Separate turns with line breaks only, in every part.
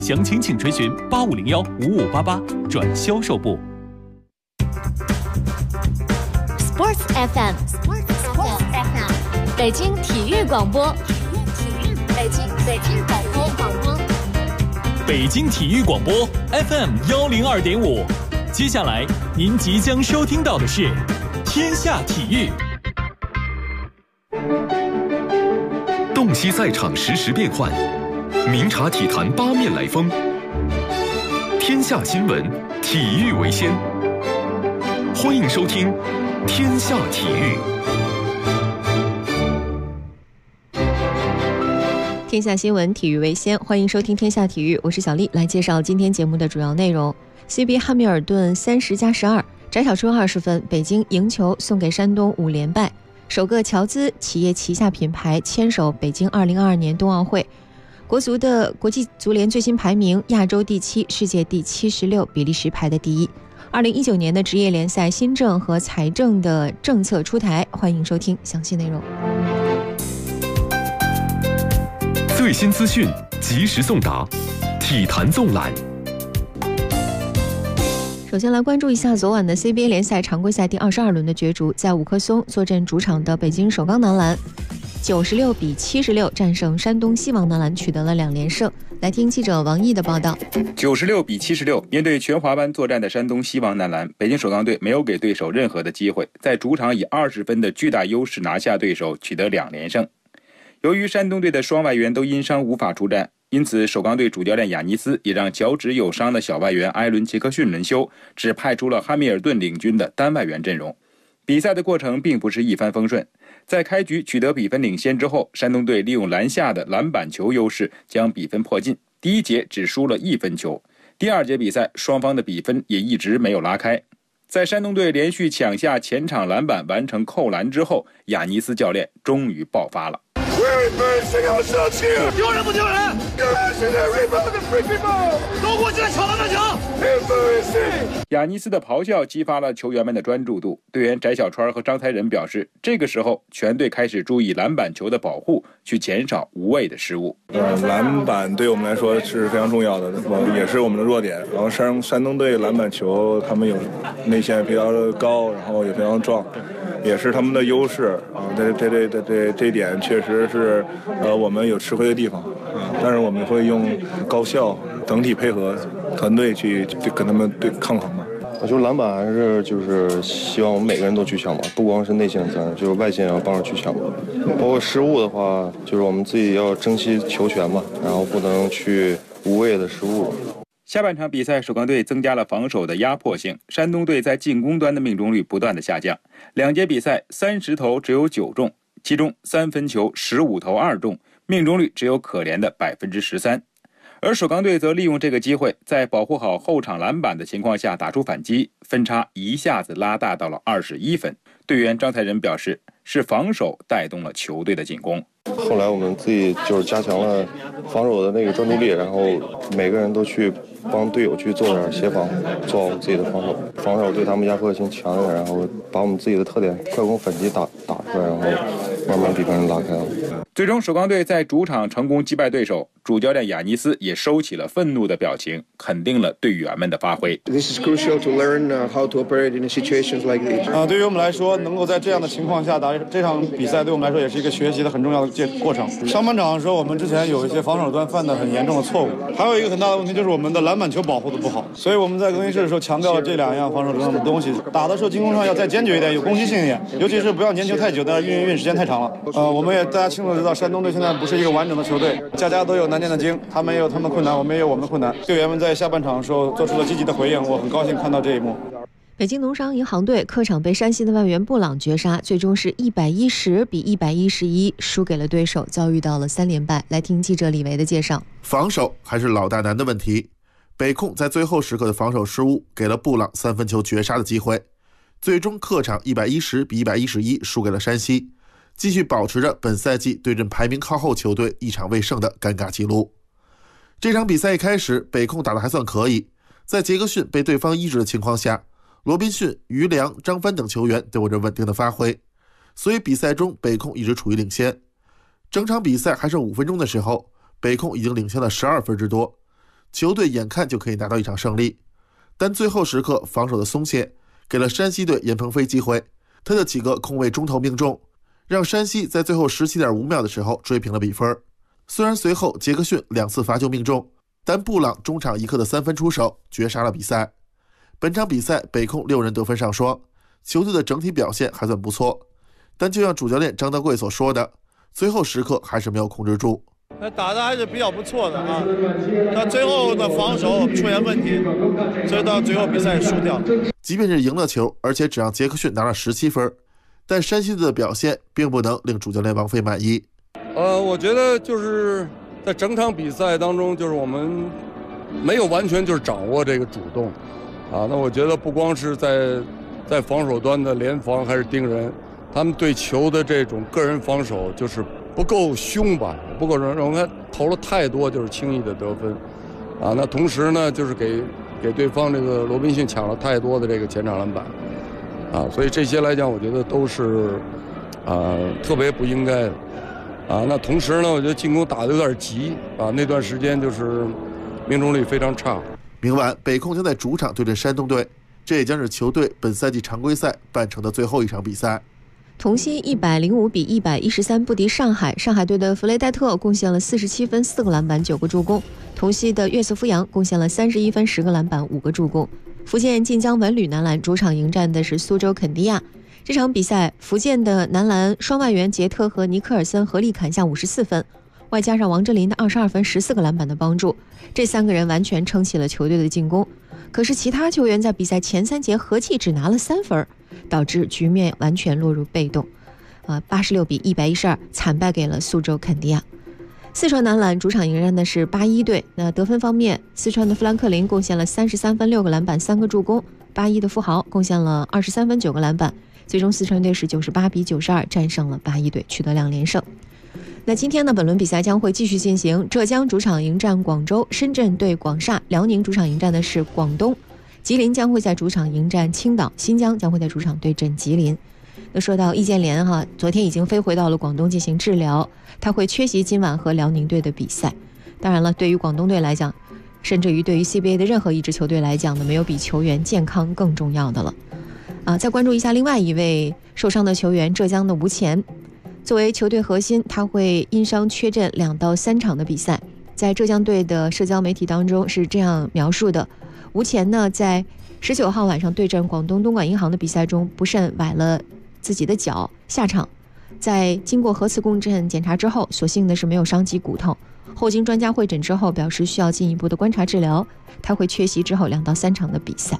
详情请垂询8501-5588转销售部。
Sports FM， 北京体育广播，北京
体育广播 FM102.5。接下来您即将收听到的是《天下体育》。
洞悉赛场实时变幻，明察体坛八面来风。天下新闻，体育为先。欢迎收听《天下体育》。
天下新闻，体育为先。欢迎收听《天下体育》，我是小丽，来介绍今天节目的主要内容。CBA 汉密尔顿30+12，翟小春20分，北京赢球送给山东5连败。首个乔资企业旗下品牌牵手北京2022年冬奥会。国足的国际足联最新排名，亚洲第7，世界第76，比利时排的第1。2019年的职业联赛新政和财政的政策出台，欢迎收听详细内容。
最新资讯，及时送达，体坛纵览。
首先来关注一下昨晚的 CBA 联赛常规赛第22轮的角逐，在五棵松坐镇主场的北京首钢男篮96-76战胜山东西王男篮，取得了2连胜。来听记者王毅的报道。
96-76，面对全华班作战的山东西王男篮，北京首钢队没有给对手任何的机会，在主场以20分的巨大优势拿下对手，取得2连胜。由于山东队的双外援都因伤无法出战，因此首钢队主教练亚尼斯也让脚趾有伤的小外援埃伦·杰克逊轮休，只派出了汉密尔顿领军的单外援阵容。比赛的过程并不是一帆风顺，在开局取得比分领先之后，山东队利用篮下的篮板球优势将比分迫近，第一节只输了1分球。第二节比赛双方的比分也一直没有拉开。在山东队连续抢下前场篮板完成扣篮之后，亚尼斯教练终于爆发了。
谁要生气？丢人不丢人？现在 rebound the free ball， 都过去抢篮板球！
亚尼斯的咆哮激发了球员们的专注度。队员翟小川和张才仁表示，这个时候全队开始注意篮板球的保护，去减少无谓的失误。
篮板对我们来说是非常重要的，也是我们的弱点。然后山东队篮板球他们有内线比较高，然后也非常壮，也是他们的优势啊。这一点确实是我们有吃亏的地方啊，但是我们会用高效整体配合团队去跟他们抗衡嘛。
我觉得篮板还是就是希望我们每个人都去抢吧，不光是内线的责任，就是外线要帮着去抢吧。包括失误的话，就是我们自己要珍惜球权嘛，然后不能去无谓的失误。
下半场比赛，首钢队增加了防守的压迫性，山东队在进攻端的命中率不断的下降，2节比赛30投只有9中，其中3分球15投2中，命中率只有可怜的13%。而首钢队则利用这个机会，在保护好后场篮板的情况下打出反击，分差一下子拉大到了21分。队员张才仁表示，是防守带动了球队的进攻。
后来我们自己就是加强了防守的那个专注力，然后每个人都去帮队友去做点协防，做好自己的防守，防守对他们压迫性强一点，然后把我们自己的特点快攻反击打出来，然后慢慢比分拉开了。
最终首钢队在主场成功击败对手，主教练亚尼斯也收起了愤怒的表情，肯定了队员们的发挥。
This is crucial to learn how to operate in situations like this.
对于我们来说，能够在这样的情况下打这场比赛，对我们来说也是一个学习的很重要的过程。上半场的时候，我们之前有一些防守端犯的很严重的错误，还有一个很大的问题就是我们的篮板球保护的不好，所以我们在更衣室的时候强调了这2样防守端的东西。打的时候进攻上要再坚决一点，有攻击性一点，尤其是不要粘球太久，但是运时间太长了。我们也大家清楚知道，山东队现在不是一个完整的球队，家都有难念的经，他们也有他们困难，我们也有我们的困难。队员们在下半场的时候做出了积极的回应，我很高兴看到这一幕。
北京农商银行队客场被山西的外援布朗绝杀，最终是110-111输给了对手，遭遇到了3连败。来听记者李维的介绍。
防守还是老大难的问题，北控在最后时刻的防守失误给了布朗3分球绝杀的机会，最终客场110-111输给了山西，继续保持着本赛季对阵排名靠后球队1场未胜的尴尬记录。这场比赛一开始北控打得还算可以，在杰克逊被对方抑制的情况下，罗宾逊、于良、张帆等球员都有着稳定的发挥，所以比赛中北控一直处于领先。整场比赛还剩5分钟的时候，北控已经领先了12分之多。 球队眼看就可以拿到一场胜利，但最后时刻防守的松懈给了山西队严鹏飞机会，他的几个空位中投命中，让山西在最后17.5秒的时候追平了比分。虽然随后杰克逊2次罚球命中，但布朗中场一刻的3分出手绝杀了比赛。本场比赛北控6人得分上双，球队的整体表现还算不错，但就像主教练张德贵所说的，最后时刻还是没有控制住。
打的还是比较不错的啊，但最后的防守出现问题，所以到最后比赛输掉。
即便是赢了球，而且只让杰克逊拿了17分，但山西队的表现并不能令主教练王飞满意。
我觉得就是在整场比赛当中，就是我们没有完全就是掌握这个主动啊。那我觉得不光是在防守端的联防还是盯人，他们对球的这种个人防守就是不够凶吧，不够让我们投了太多就是轻易的得分啊。那同时呢，就是给对方这个罗宾逊抢了太多的这个前场篮板啊，所以这些来讲，我觉得都是特别不应该的啊。那同时呢，我觉得进攻打得有点急啊，那段时间就是命中率非常差。
明晚北控将在主场对阵山东队，这也将是球队本赛季常规赛办成的最后一场比赛。
同曦105比113不敌上海，上海队的弗雷戴特贡献了47分4个篮板9个助攻，同曦的岳瑟夫杨贡献了31分10个篮板5个助攻。福建晋江文旅男篮主场迎战的是苏州肯迪亚，这场比赛福建的男篮双外援杰特和尼克尔森合力砍下54分，外加上王哲林的22分14个篮板的帮助，这3个人完全撑起了球队的进攻。可是其他球员在比赛前3节合计只拿了3分，导致局面完全落入被动，86比112惨败给了苏州肯迪亚。四川男篮主场迎战的是81队，那得分方面，四川的富兰克林贡献了33分6个篮板3个助攻，81的富豪贡献了23分9个篮板，最终四川队是98比92战胜了81队，取得2连胜。那今天呢，本轮比赛将会继续进行，浙江主场迎战广州，深圳对广厦，辽宁主场迎战的是广东，吉林将会在主场迎战青岛，新疆将会在主场对阵吉林。那说到易建联昨天已经飞回到了广东进行治疗，他会缺席今晚和辽宁队的比赛。当然了，对于广东队来讲，甚至于对于 CBA 的任何一支球队来讲呢，没有比球员健康更重要的了。再关注一下另外一位受伤的球员，浙江的吴前。作为球队核心，他会因伤缺阵2到3场的比赛。在浙江队的社交媒体当中是这样描述的：吴前呢，在19号晚上对阵广东东莞银行的比赛中不慎崴了自己的脚下场，在经过核磁共振检查之后，所幸的是没有伤及骨头。后经专家会诊之后，表示需要进一步的观察治疗，他会缺席之后2到3场的比赛。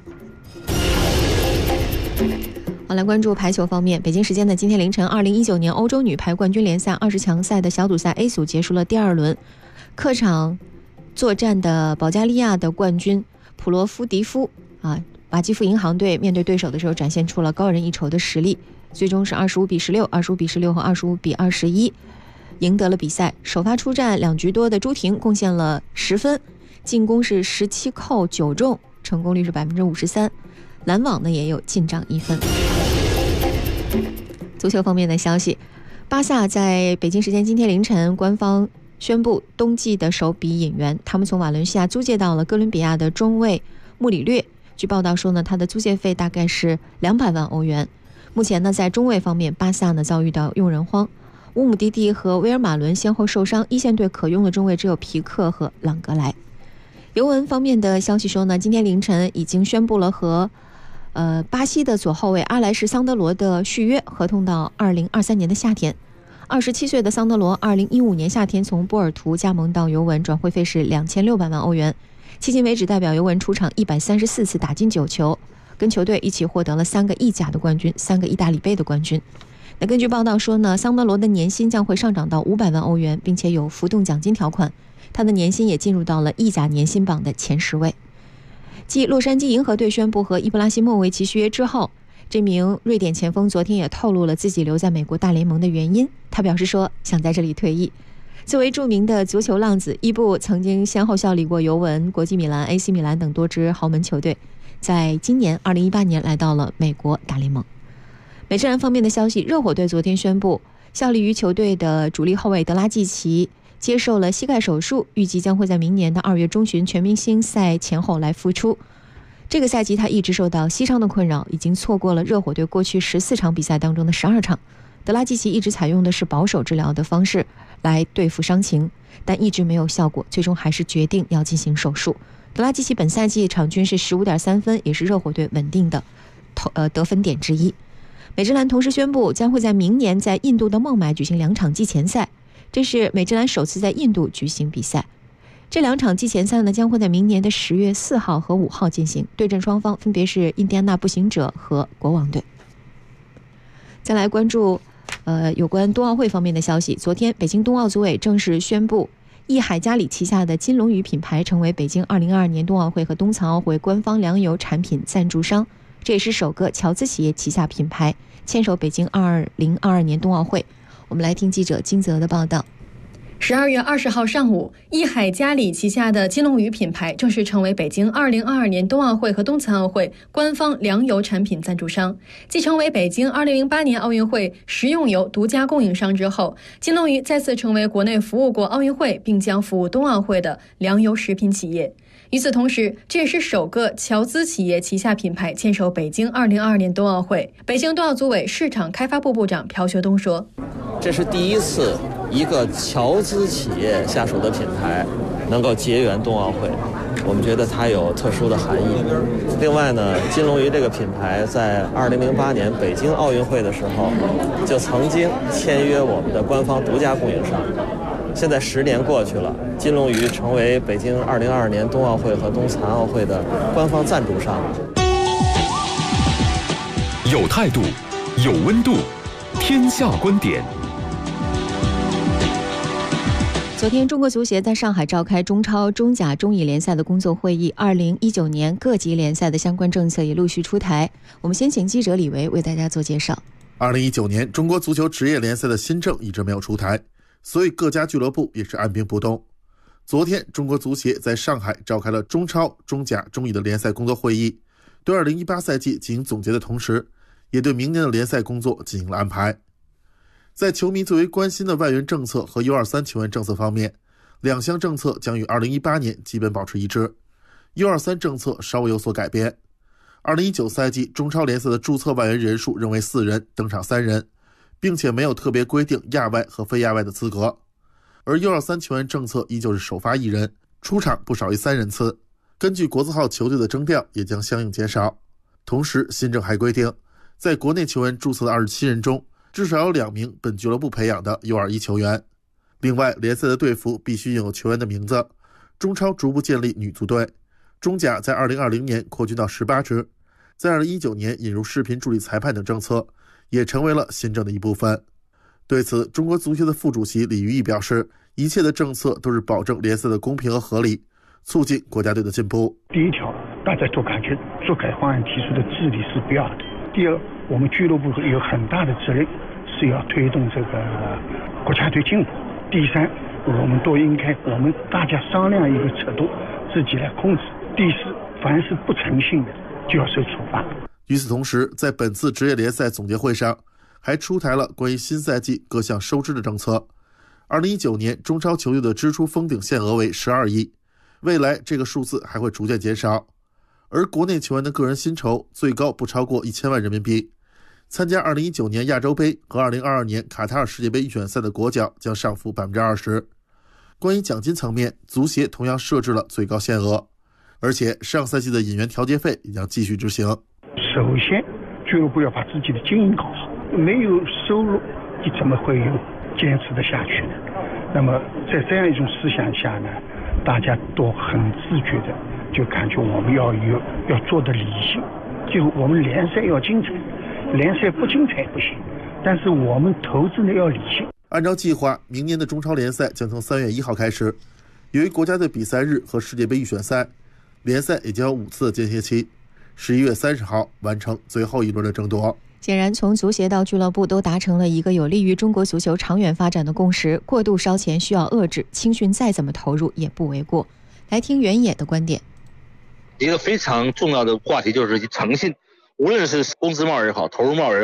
好，来关注排球方面。北京时间的今天凌晨，2019年欧洲女排冠军联赛20强赛的小组赛 A 组结束了第2轮，客场作战的保加利亚的冠军普罗夫迪夫瓦基夫银行队面对对手的时候展现出了高人一筹的实力，最终是25比16、25比16和25比21赢得了比赛。首发出战2局多的朱婷贡献了10分，进攻是17扣9中，成功率是53%，拦网呢也有进账1分。足球方面的消息，巴萨在北京时间今天凌晨官方宣布冬季的首笔引援，他们从瓦伦西亚租借到了哥伦比亚的中卫穆里略。据报道说呢，他的租借费大概是200万欧元。目前呢，在中卫方面，巴萨呢遭遇到用人荒，乌姆蒂蒂和威尔马伦先后受伤，一线队可用的中卫只有皮克和朗格莱。尤文方面的消息说呢，今天凌晨已经宣布了和巴西的左后卫阿莱什桑德罗的续约，合同到2023年的夏天。27岁的桑德罗2015年夏天从波尔图加盟到尤文，转会费是2600万欧元。迄今为止，代表尤文出场134次，打进9球，跟球队一起获得了3个意甲的冠军，3个意大利杯的冠军。那根据报道说呢，桑德罗的年薪将会上涨到500万欧元，并且有浮动奖金条款，他的年薪也进入到了意甲年薪榜的前10位。继洛杉矶银河队宣布和伊布拉希莫维奇续约之后，这名瑞典前锋昨天也透露了自己留在美国大联盟的原因。他表示说想在这里退役。作为著名的足球浪子，伊布曾经先后效力过尤文、国际米兰、AC 米兰等多支豪门球队，在今年2018年来到了美国大联盟。美职篮方面的消息，热火队昨天宣布效力于球队的主力后卫德拉季奇接受了膝盖手术，预计将会在明年的2月中旬全明星赛前后来复出。这个赛季他一直受到膝伤的困扰，已经错过了热火队过去14场比赛当中的12场。德拉季奇一直采用的是保守治疗的方式来对付伤情，但一直没有效果，最终还是决定要进行手术。德拉季奇本赛季场均是 15.3 分，也是热火队稳定的得分点之一。美职篮同时宣布将会在明年在印度的孟买举行2场季前赛，这是美职篮首次在印度举行比赛。这2场季前赛呢，将会在明年的10月4号和5号进行，对阵双方分别是印第安纳步行者和国王队。再来关注有关冬奥会方面的消息。昨天北京冬奥组委正式宣布，益海嘉里旗下的金龙鱼品牌成为北京2022年冬奥会和冬残奥会官方粮油产品赞助商，这也是首个侨资企业旗下品牌牵手北京2022年冬奥会。我们来听记者金泽的报道。
12月20号上午，益海嘉里旗下的金龙鱼品牌正式成为北京2022年冬奥会和冬残奥会官方粮油产品赞助商。继成为北京2008年奥运会食用油独家供应商之后，金龙鱼再次成为国内服务过奥运会并将服务冬奥会的粮油食品企业。与此同时，这也是首个侨资企业旗下品牌牵手北京2022年冬奥会。北京冬奥组委市场开发部部长朴学东说：“
这是第一次一个侨资企业下属的品牌能够结缘冬奥会，我们觉得它有特殊的含义。另外呢，金龙鱼这个品牌在2008年北京奥运会的时候就曾经签约我们的官方独家供应商。现在10年过去了，金龙鱼成为北京2022年冬奥会和冬残奥会的官方赞助商。
有态度，有温度，天下观点。
昨天，中国足协在上海召开中超、中甲、中乙联赛的工作会议，2019年各级联赛的相关政策也陆续出台。我们先请记者李维为大家做介绍。
2019年中国足球职业联赛的新政一直没有出台，所以各家俱乐部也是按兵不动。昨天，中国足协在上海召开了中超、中甲、中乙的联赛工作会议，对2018赛季进行总结的同时，也对明年的联赛工作进行了安排。在球迷最为关心的外援政策和 U23 球员政策方面，2项政策将与2018年基本保持一致， U23 政策稍微有所改变。2019赛季中超联赛的注册外援人数仍为4人，登场3人，并且没有特别规定亚外和非亚外的资格。而 U23 球员政策依旧是首发1人，出场不少于3人次，根据国字号球队的征调也将相应减少。同时，新政还规定，在国内球员注册的27人中，至少有2名本俱乐部培养的 U21 球员。另外，联赛的队服必须印有球员的名字。中超逐步建立女足队，中甲在2020年扩军到18支，在2019年引入视频助理裁判等政策，也成为了新政的一部分。对此，中国足协的副主席李于毅表示，一切的政策都是保证联赛的公平和合理，促进国家队的进步。
第一条，大家都感觉做改方案提出的治理是必要的。第二，我们俱乐部有很大的责任，是要推动这个国家队进步。第三，我们大家商量一个尺度，自己来控制。第四，凡是不诚信的就要受处罚。
与此同时，在本次职业联赛总结会上，还出台了关于新赛季各项收支的政策。2019年中超球队的支出封顶限额为12亿，未来这个数字还会逐渐减少。而国内球员的个人薪酬最高不超过1000万人民币。参加2019年亚洲杯和2022年卡塔尔世界杯预选赛的国脚将上浮 20%。 关于奖金层面，足协同样设置了最高限额，而且上赛季的引援调节费也将继续执行。
首先，俱乐部要把自己的经营搞好，没有收入你怎么会有坚持得下去呢？那么在这样一种思想下呢，大家都很自觉的就感觉我们要做的理性，就我们联赛要精彩，联赛不精彩不行，但是我们投资呢要理性。
按照计划，明年的中超联赛将从3月1号开始，由于国家队比赛日和世界杯预选赛，联赛也将有5次的间歇期，11月30号完成最后一轮的争夺。
显然，从足协到俱乐部都达成了一个有利于中国足球长远发展的共识，过度烧钱需要遏制，青训再怎么投入也不为过。来听原野的观点。
一个非常重要的话题就是诚信，无论是工资帽也好，投入帽也好，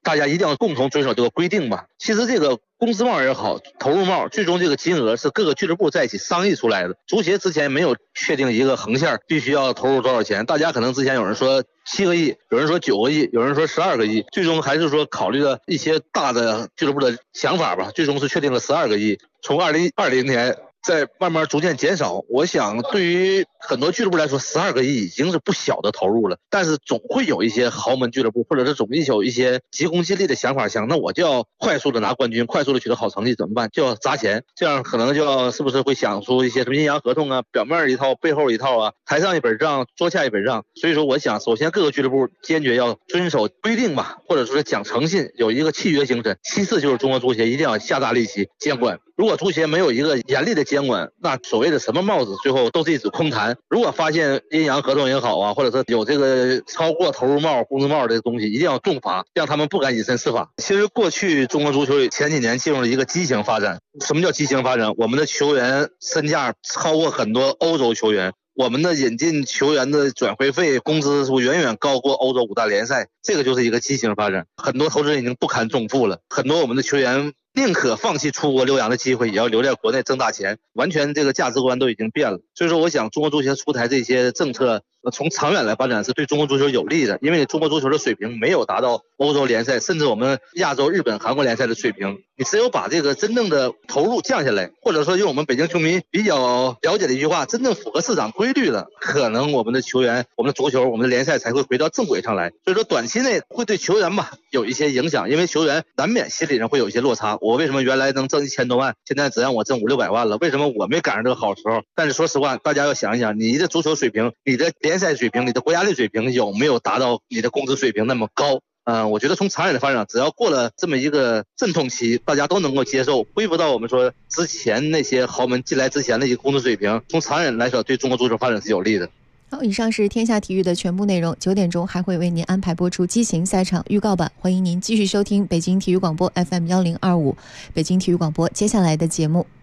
大家一定要共同遵守这个规定吧。其实这个工资帽也好，投入帽，最终这个金额是各个俱乐部在一起商议出来的。足协之前没有确定一个横线，必须要投入多少钱。大家可能之前有人说7个亿，有人说9个亿，有人说12个亿，最终还是说考虑了一些大的俱乐部的想法吧，最终是确定了12个亿。从2020年在慢慢逐渐减少，我想对于很多俱乐部来说，12个亿已经是不小的投入了。但是总会有一些豪门俱乐部，或者是总有一些急功近利的想法，想那我就要快速的拿冠军，快速的取得好成绩，怎么办？就要砸钱，这样可能就要是不是会想出一些什么阴阳合同啊，表面一套，背后一套啊，台上一本账，桌下一本账。所以说，我想首先各个俱乐部坚决要遵守规定吧，或者说是讲诚信，有一个契约精神。其次就是中国足协一定要下大力气监管。如果足协没有一个严厉的监管，那所谓的什么帽子最后都是一纸空谈。如果发现阴阳合同也好啊，或者是有这个超过投入帽、工资帽这个东西，一定要重罚，让他们不敢以身试法。其实过去中国足球前几年进入了一个畸形发展。什么叫畸形发展？我们的球员身价超过很多欧洲球员，我们的引进球员的转会费、工资数远远高过欧洲5大联赛，这个就是一个畸形发展。很多投资人已经不堪重负了，很多我们的球员宁可放弃出国留洋的机会，也要留在国内挣大钱，完全这个价值观都已经变了。所以说，我想中国足协出台这些政策，从长远来发展是对中国足球有利的，因为中国足球的水平没有达到欧洲联赛，甚至我们亚洲、日本、韩国联赛的水平。你只有把这个真正的投入降下来，或者说用我们北京球迷比较了解的一句话，真正符合市场规律了，可能我们的球员、我们的足球、我们的联赛才会回到正轨上来。所以说，短期内会对球员吧有一些影响，因为球员难免心理上会有一些落差。我为什么原来能挣1000多万，现在只让我挣500-600万了？为什么我没赶上这个好时候？但是说实话，大家要想一想，你的足球水平、你的联赛水平、你的国家队水平有没有达到你的工资水平那么高？我觉得从长远的发展，只要过了这么一个阵痛期，大家都能够接受，恢复到我们说之前那些豪门进来之前的一个工资水平，从长远来说，对中国足球发展是有利的。
好，以上是天下体育的全部内容。9点钟还会为您安排播出激情赛场预告版，欢迎您继续收听北京体育广播 FM 1025，北京体育广播接下来的节目。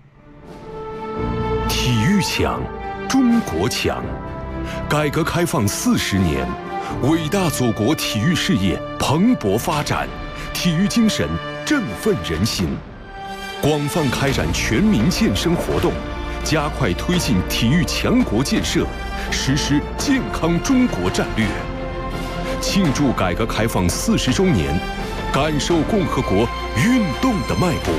体育强，中国强。改革开放40年，伟大祖国体育事业蓬勃发展，体育精神振奋人心。广泛开展全民健身活动，加快推进体育强国建设，实施健康中国战略。庆祝改革开放40周年，感受共和国运动的脉搏。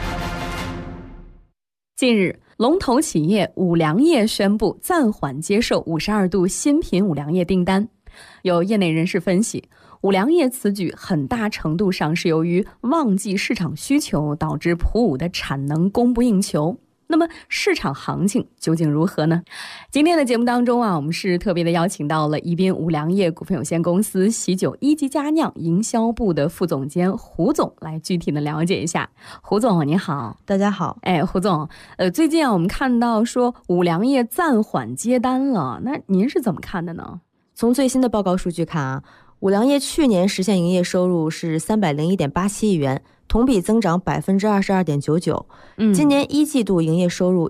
近日，龙头企业五粮液宣布暂缓接受52度新品五粮液订单。有业内人士分析，五粮液此举很大程度上是由于旺季市场需求导致普五的产能供不应求。那么市场行情究竟如何呢？今天的节目当中我们是特别的邀请到了宜宾五粮液股份有限公司喜酒一级佳酿营销部的副总监胡总来具体的了解一下。胡总你好。
大家好。
胡总，最近我们看到说五粮液暂缓接单了，那您是怎么看的呢？
从最新的报告数据看五粮液去年实现营业收入是301.87亿元，同比增长22.99%。今年一季度营业收入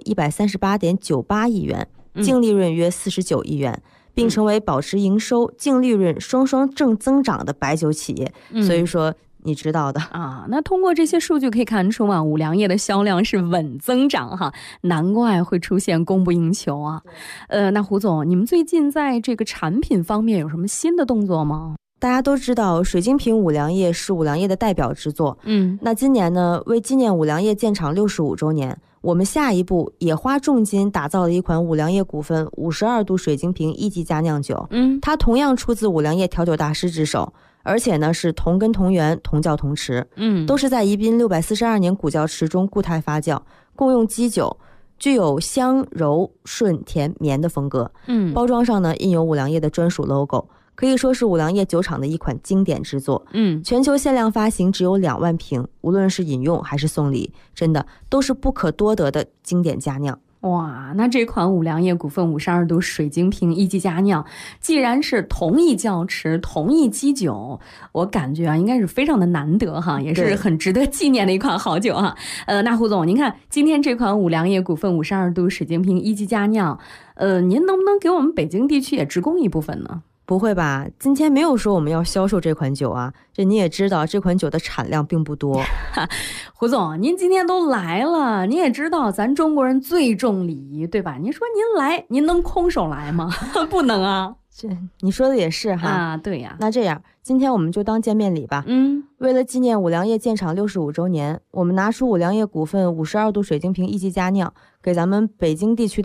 138.98亿元，净利润约49亿元，并成为保持营收、净利润双双正增长的白酒企业。所以说你知道的
那通过这些数据可以看出五粮液的销量是稳增长难怪会出现供不应求那胡总，你们最近在这个产品方面有什么新的动作吗？
大家都知道水晶瓶五粮液是五粮液的代表之作。那今年呢，为纪念五粮液建厂65周年，我们下一步也花重金打造了一款五粮液股份52度水晶瓶一级佳酿酒。它同样出自五粮液调酒大师之手，而且呢是同根同源同窖同池，都是在宜宾642年古窖池中固态发酵，共用基酒，具有香柔顺甜绵的风格。包装上呢印有五粮液的专属 logo， 可以说是五粮液酒厂的一款经典之作。全球限量发行只有2万瓶，无论是饮用还是送礼，真的都是不可多得的经典佳酿。
哇，那这款五粮液股份52度水晶瓶一级佳酿，既然是同一窖池同一基酒，我感觉应该是非常的难得也是很值得纪念的一款好酒那胡总，您看今天这款五粮液股份52度水晶瓶一级佳酿，您能不能给我们北京地区也直供一部分呢？
不会吧，今天没有说我们要销售这款酒啊，这你也知道这款酒的产量并不多。
胡总，您今天都来了，您也知道咱中国人最重礼仪，对吧？您说您来，您能空手来吗？不能啊。
这你说的也是哈。
啊，对呀。
那这样，今天我们就当见面礼吧。为了纪念五粮液建厂65周年，我们拿出五粮液股份52度水晶瓶一级佳酿，给咱们北京地区的